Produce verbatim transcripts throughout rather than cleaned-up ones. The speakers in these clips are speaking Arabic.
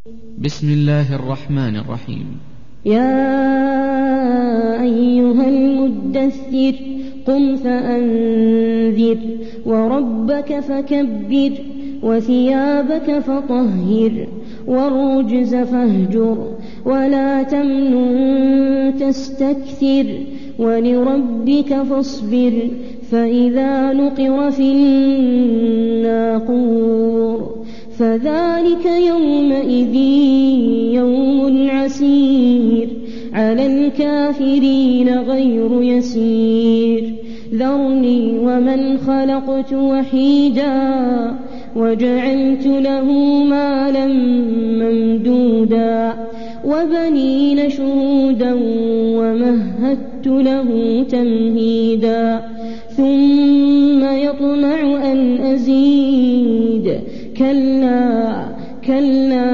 بسم الله الرحمن الرحيم. يا أيها المدثر قم فأنذر وربك فكبر وثيابك فطهر والرجز فاهجر ولا تمنن تستكثر ولربك فاصبر فإذا نقر في الناقور فذلك يومئذ يوم عسير على الكافرين غير يسير ذرني ومن خلقت وحيدا وجعلت له مالا ممدودا وبنين شهودا ومهدت له تمهيدا ثم يطمع أن أزيد كلا كلا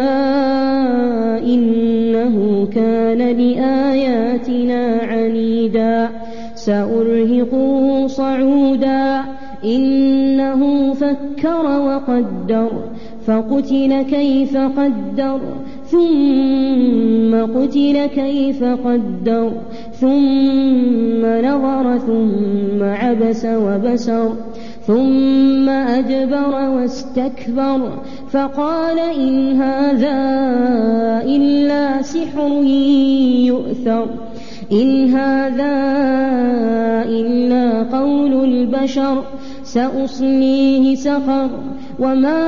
إنه كان لآياتنا عنيدا سأرهقه صعودا إنه فكر وقدر فقتل كيف قدر ثم قتل كيف قدر ثم نظر ثم عبس وبسر ثم أدبر واستكبر فقال إن هذا إلا سحر يؤثر إن هذا إلا قول البشر سأصليه سقر وما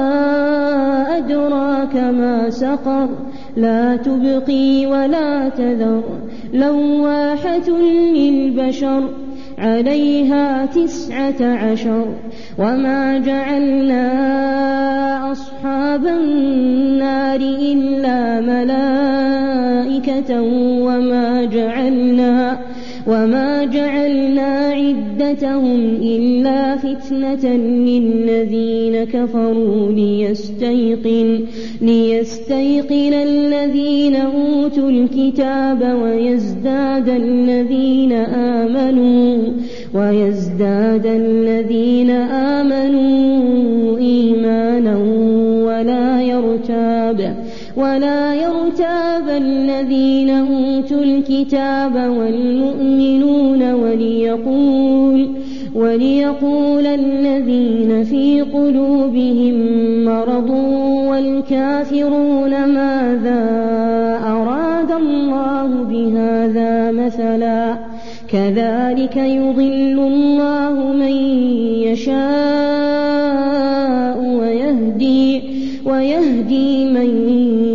أدراك ما سقر لا تبقي ولا تذر لواحة للبشر عليها تسعة عشر وما جعلنا أصحاب النار إلا ملائكة وما جعلنا وما جعلنا عدتهم إلا فتنة للذين كفروا ليستيقن ليستيقن الذين أوتوا الكتاب ويزداد الذين آمنوا ويزداد الذين آمنوا إيمانا ولا يرتاب ولا يرتاب الذين أوتوا الكتاب والمؤمنون وليقول وليقول الذين في قلوبهم مرض والكافرون ماذا أراد الله بهذا مثلا كذلك يضل الله من يشاء ويهدي ويهدي من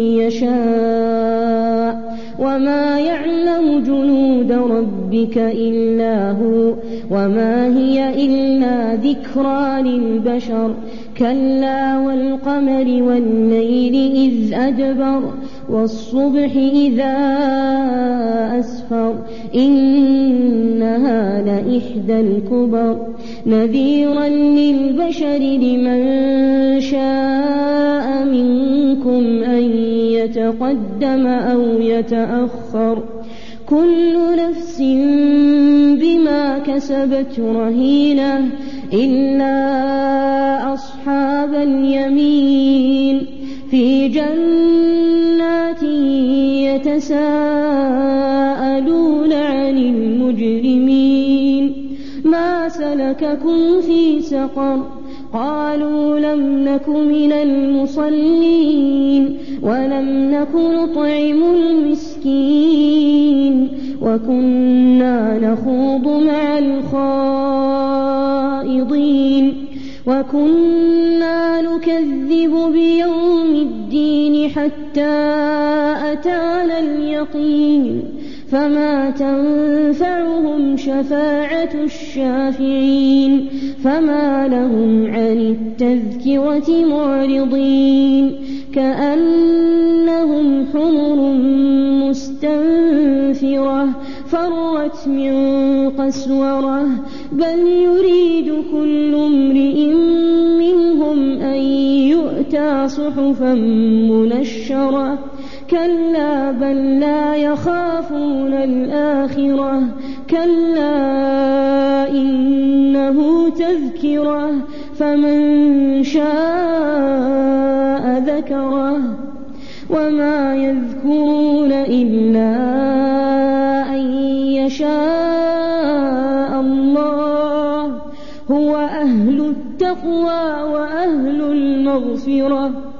يشاء وما يعلم جنود ربك إلا هو وما هي إلا ذكرى للبشر كلا والقمر والليل إذ أدبر والصبح إذا أسفر إنها لإحدى الكبر نذيرا للبشر لمن شاء منكم أن يتقدم أو يتأخر كل نفس بما كسبت رهينة إلا أصحاب اليمين في جنات يتساءلون عن المجرمين ما سلككم في سقر قالوا لم نك من المصلين ولم نك نطعم المسكين وكنا نخوض مع الخائضين وكنا نكذب بيوم الدين حتى أتانا اليقين فما تنفعهم شفاعة الشافعين فما لهم عن التذكرة معرضين كأنهم حمر مستنفرة فرت من قسورة بل يريد كل امرئ منهم أن يؤتى صحفا منشرة كلا بل لا يخافون الآخرة كلا إنه تذكرة فمن شاء ذكره وما يذكرون إلا أن يشاء الله هو أهل التقوى وأهل المغفرة